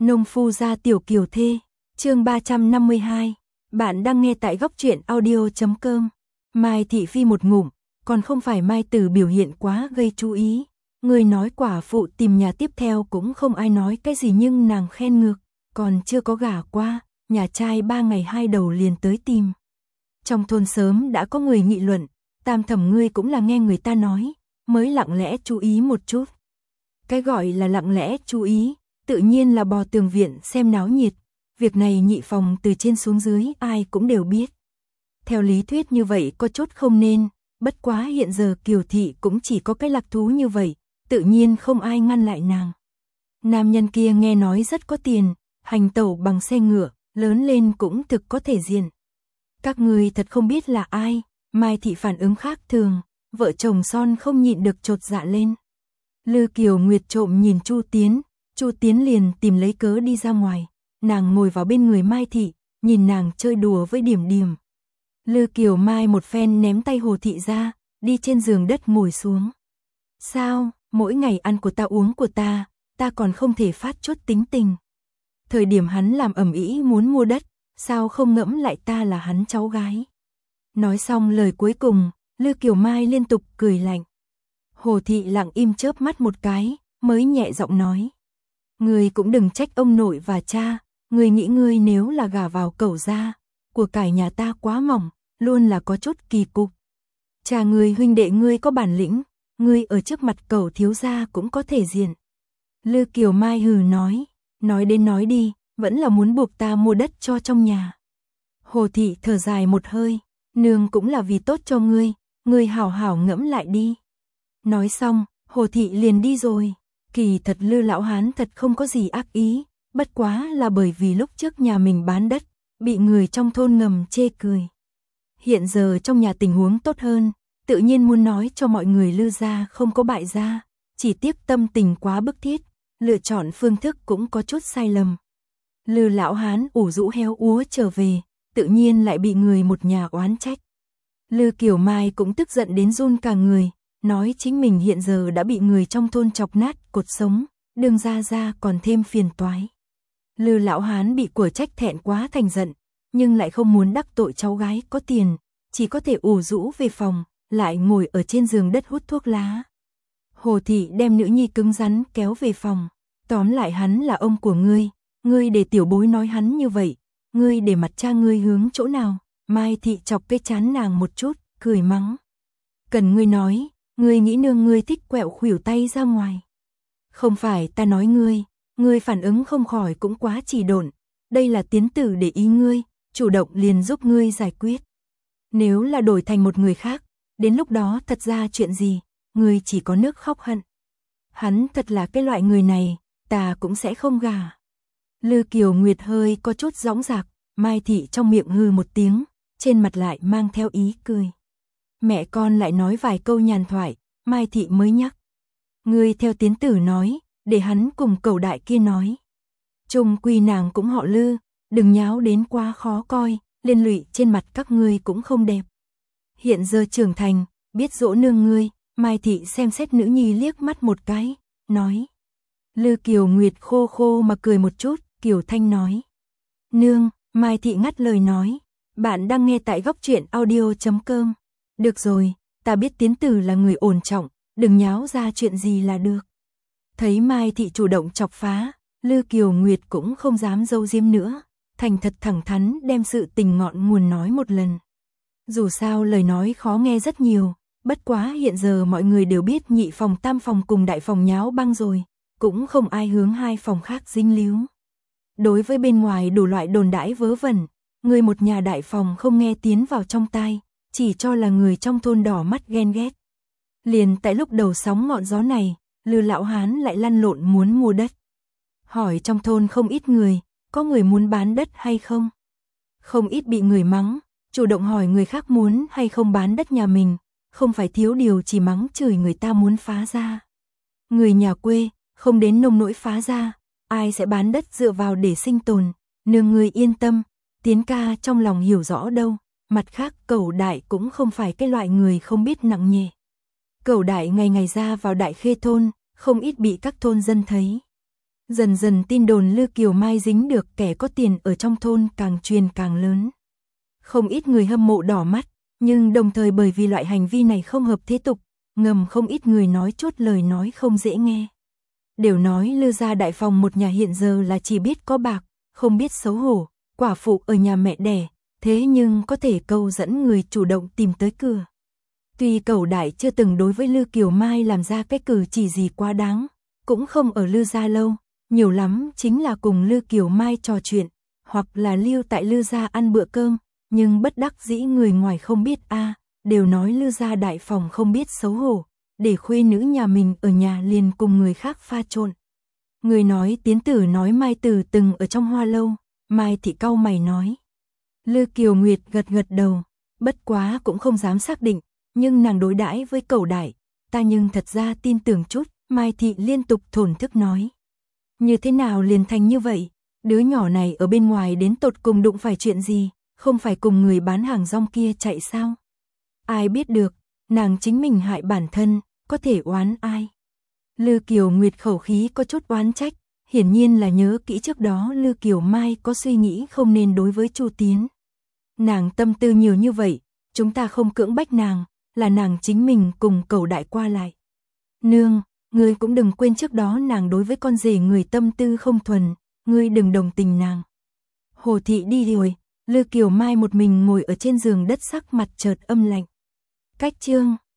Nông phu gia tiểu kiều thê, chương 352. Bạn đang nghe tại góc truyện audio.com. Mai Thị Phi một ngụm, còn không phải Mai Tử biểu hiện quá gây chú ý. Người nói quả phụ tìm nhà tiếp theo cũng không ai nói cái gì, nhưng nàng khen ngược, còn chưa có gả qua, nhà trai 3 ngày 2 đầu liền tới tìm. Trong thôn sớm đã có người nghị luận, Tam thẩm ngươi cũng là nghe người ta nói, mới lặng lẽ chú ý một chút. Cái gọi là lặng lẽ chú ý, tự nhiên là bò tường viện xem náo nhiệt. Việc này nhị phòng từ trên xuống dưới ai cũng đều biết. Theo lý thuyết như vậy có chút không nên, bất quá hiện giờ Kiều thị cũng chỉ có cái lạc thú như vậy, tự nhiên không ai ngăn lại nàng. Nam nhân kia nghe nói rất có tiền, hành tẩu bằng xe ngựa, lớn lên cũng thực có thể diện. Các người thật không biết là ai. Mai Thị phản ứng khác thường, vợ chồng son không nhịn được chột dạ lên. Lư Kiều Nguyệt trộm nhìn Chu Tiến liền tìm lấy cớ đi ra ngoài. Nàng ngồi vào bên người Mai Thị, nhìn nàng chơi đùa với Điểm Điểm. Lư Kiều Mai một phen ném tay Hồ Thị ra, đi trên giường đất ngồi xuống. Sao, mỗi ngày ăn của ta uống của ta còn không thể phát chút tính tình. Thời điểm hắn làm ầm ĩ muốn mua đất, sao không ngẫm lại ta là hắn cháu gái. Nói xong lời cuối cùng, Lư Kiều Mai liên tục cười lạnh. Hồ Thị lặng im chớp mắt một cái, mới nhẹ giọng nói. Ngươi cũng đừng trách ông nội và cha, ngươi nghĩ ngươi nếu là gả vào Cẩu gia, của cải nhà ta quá mỏng, luôn là có chút kỳ cục. Cha ngươi huynh đệ ngươi có bản lĩnh, ngươi ở trước mặt Cẩu thiếu gia cũng có thể diện. Lư Kiều Mai hừ nói đến nói đi, vẫn là muốn buộc ta mua đất cho trong nhà. Hồ Thị thở dài một hơi, nương cũng là vì tốt cho ngươi hảo hảo ngẫm lại đi. Nói xong, Hồ Thị liền đi rồi. Kỳ thật Lư lão hán thật không có gì ác ý, bất quá là bởi vì lúc trước nhà mình bán đất, bị người trong thôn ngầm chê cười. Hiện giờ trong nhà tình huống tốt hơn, tự nhiên muốn nói cho mọi người Lư gia không có bại gia, chỉ tiếc tâm tình quá bức thiết, lựa chọn phương thức cũng có chút sai lầm. Lư lão hán ủ rũ héo úa trở về, tự nhiên lại bị người một nhà oán trách. Lư Kiều Mai cũng tức giận đến run cả người, nói chính mình hiện giờ đã bị người trong thôn chọc nát cột sống, đương ra còn thêm phiền toái. Lư lão hán bị của trách thẹn quá thành giận, nhưng lại không muốn đắc tội cháu gái có tiền, chỉ có thể ủ rũ về phòng, lại ngồi ở trên giường đất hút thuốc lá. Hồ Thị đem nữ nhi cứng rắn kéo về phòng, tóm lại hắn là ông của ngươi để tiểu bối nói hắn như vậy, ngươi để mặt cha ngươi hướng chỗ nào? Mai Thị chọc cái chán nàng một chút, cười mắng. Cần ngươi nói, ngươi nghĩ nương ngươi thích quẹo khuỷu tay ra ngoài. Không phải ta nói ngươi phản ứng không khỏi cũng quá chỉ độn, đây là tiến tử để ý ngươi, chủ động liền giúp ngươi giải quyết. Nếu là đổi thành một người khác, đến lúc đó thật ra chuyện gì, ngươi chỉ có nước khóc hận. Hắn thật là cái loại người này, ta cũng sẽ không gả. Lư Kiều Nguyệt hơi có chút dõng dạc, Mai Thị trong miệng hừ một tiếng, trên mặt lại mang theo ý cười. Mẹ con lại nói vài câu nhàn thoại, Mai Thị mới nhắc. Ngươi theo tiến tử nói, để hắn cùng Cẩu đại kia nói. Chung quy nàng cũng họ Lư, đừng nháo đến quá khó coi, liên lụy trên mặt các ngươi cũng không đẹp. Hiện giờ trưởng thành, biết dỗ nương ngươi, Mai Thị xem xét nữ nhi liếc mắt một cái, nói. Lư Kiều Nguyệt khô khô mà cười một chút, Kiều Thanh nói. Nương, Mai Thị ngắt lời nói. Bạn đang nghe tại góc truyện audio.com. Được rồi, ta biết tiến tử là người ổn trọng, đừng nháo ra chuyện gì là được. Thấy Mai Thị chủ động chọc phá, Lư Kiều Nguyệt cũng không dám giấu giếm nữa, thành thật thẳng thắn đem sự tình ngọn nguồn nói một lần. Dù sao lời nói khó nghe rất nhiều, bất quá hiện giờ mọi người đều biết nhị phòng tam phòng cùng đại phòng nháo băng rồi, cũng không ai hướng hai phòng khác dính líu. Đối với bên ngoài đủ loại đồn đãi vớ vẩn, người một nhà đại phòng không nghe tiến vào trong tai, chỉ cho là người trong thôn đỏ mắt ghen ghét. Liền tại lúc đầu sóng ngọn gió này, Lư lão hán lại lăn lộn muốn mua đất. Hỏi trong thôn không ít người, có người muốn bán đất hay không? Không ít bị người mắng, chủ động hỏi người khác muốn hay không bán đất nhà mình, không phải thiếu điều chỉ mắng chửi người ta muốn phá gia. Người nhà quê, không đến nông nỗi phá gia, ai sẽ bán đất dựa vào để sinh tồn, nương ngươi yên tâm, Tiến ca trong lòng hiểu rõ đâu. Mặt khác Cẩu đại cũng không phải cái loại người không biết nặng nhẹ. Cẩu đại ngày ngày ra vào Đại Khê thôn, không ít bị các thôn dân thấy. Dần dần tin đồn Lư Kiều Mai dính được kẻ có tiền ở trong thôn càng truyền càng lớn. Không ít người hâm mộ đỏ mắt, nhưng đồng thời bởi vì loại hành vi này không hợp thế tục, ngầm không ít người nói chốt lời nói không dễ nghe. Đều nói Lư gia đại phòng một nhà hiện giờ là chỉ biết có bạc, không biết xấu hổ, quả phụ ở nhà mẹ đẻ, thế nhưng có thể câu dẫn người chủ động tìm tới cửa. Tuy Cẩu Đại chưa từng đối với Lư Kiều Mai làm ra cái cử chỉ gì quá đáng, cũng không ở Lư gia lâu, nhiều lắm chính là cùng Lư Kiều Mai trò chuyện, hoặc là lưu tại Lư gia ăn bữa cơm, nhưng bất đắc dĩ người ngoài không biết đều nói Lư gia đại phòng không biết xấu hổ, để khuê nữ nhà mình ở nhà liền cùng người khác pha trộn. Người nói Tiến Tử nói Mai Tử từng ở trong Hoa lâu, Mai Thị cau mày nói. Lư Kiều Nguyệt gật gật đầu, bất quá cũng không dám xác định, nhưng nàng đối đãi với Cẩu Đại, ta nhưng thật ra tin tưởng chút, Mai Thị liên tục thổn thức nói. Như thế nào liền thành như vậy, đứa nhỏ này ở bên ngoài đến tột cùng đụng phải chuyện gì, không phải cùng người bán hàng rong kia chạy sao? Ai biết được, nàng chính mình hại bản thân, có thể oán ai? Lư Kiều Nguyệt khẩu khí có chút oán trách, hiển nhiên là nhớ kỹ trước đó Lư Kiều Mai có suy nghĩ không nên đối với Chu Tiến. Nàng tâm tư nhiều như vậy, chúng ta không cưỡng bách nàng, là nàng chính mình cùng Cẩu Đại qua lại. Nương, ngươi cũng đừng quên trước đó nàng đối với con rể người tâm tư không thuần, ngươi đừng đồng tình nàng. Hồ Thị đi rồi, Lư Kiều Mai một mình ngồi ở trên giường đất sắc mặt chợt âm lạnh. Cách chương